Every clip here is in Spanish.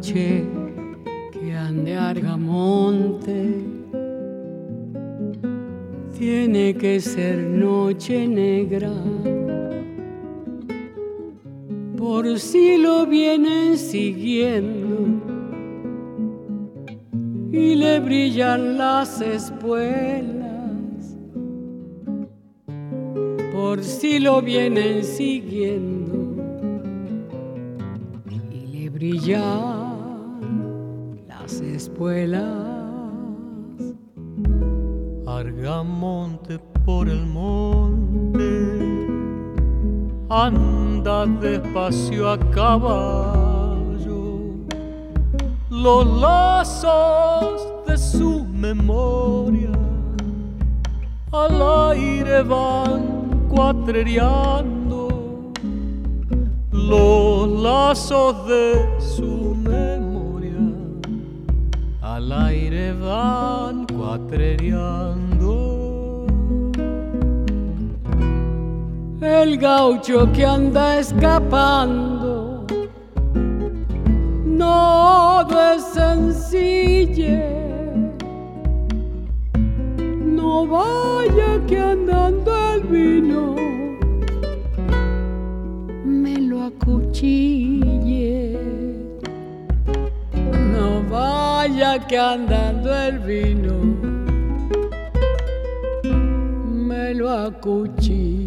noche que ande a Argamonte tiene que ser noche negra, por si lo vienen siguiendo y le brillan las espuelas, por si lo vienen siguiendo y le brillan las espuelas. Argamonte por el monte, anda despacio a caballo, los lazos de su memoria al aire van cuatrereando, los lazos de su memoria al aire van cuatrereando. El gaucho que anda escapando no desencille, no vaya que andando el vino me lo acuchille, no vaya que andando el vino me lo acuchille.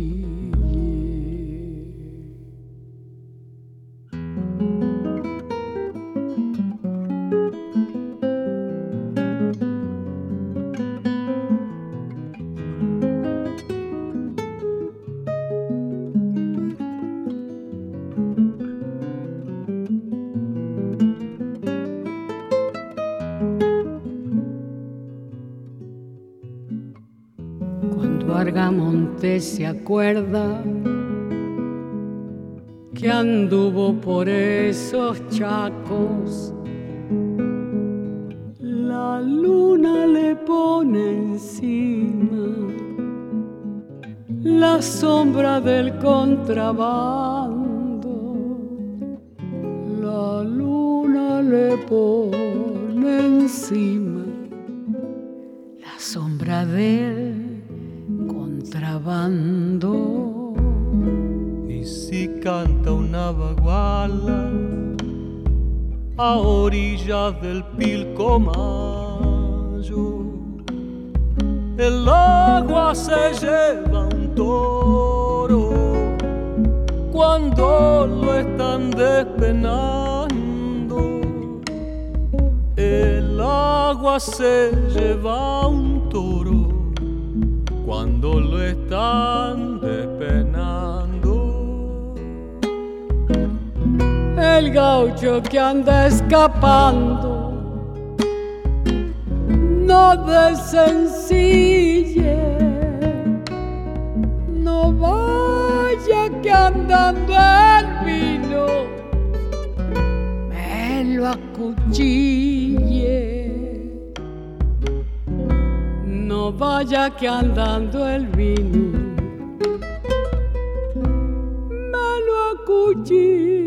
Argamonte se acuerda que anduvo por esos chacos, la luna le pone encima la sombra del contrabando, la luna le pone encima la sombra del contrabando. Y si canta una baguala a orillas del Pilcomayo, el agua se lleva un toro cuando lo están despenando. El agua se lleva un toro cuando lo están despenando. El gaucho que anda escapando no desencille, no vaya que andando el vino me lo acuchille, no vaya que andando el vino me lo acuchille.